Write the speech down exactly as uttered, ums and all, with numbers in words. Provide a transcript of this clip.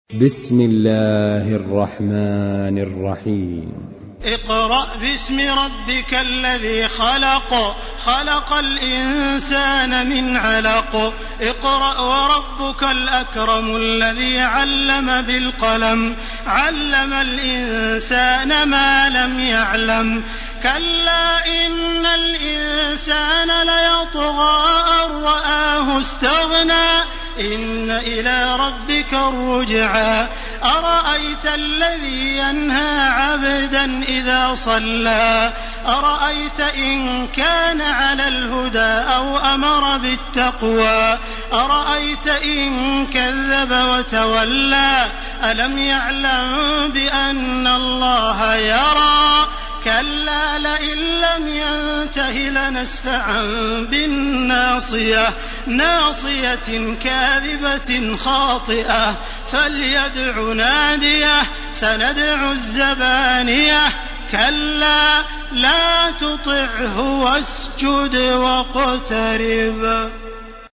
بسم الله الرحمن الرحيم. اقرأ باسم ربك الذي خلق خلق الإنسان من علق اقرأ وربك الأكرم الذي علم بالقلم علم الإنسان ما لم يعلم كلا إن الإنسان ليطغى أن رآه استغنى إن إلى ربك الرجعى أرأيت الذي ينهى عبدا إذا صلى أرأيت إن كان على الهدى أو أمر بالتقوى أرأيت إن كذب وتولى ألم يعلم بأن الله يرى كلا لئن لم ينته لنسفعا بالناصية ناصية كاذبة خاطئة فليدع ناديه سندع الزبانية كلا لا تطعه واسجد واقترب.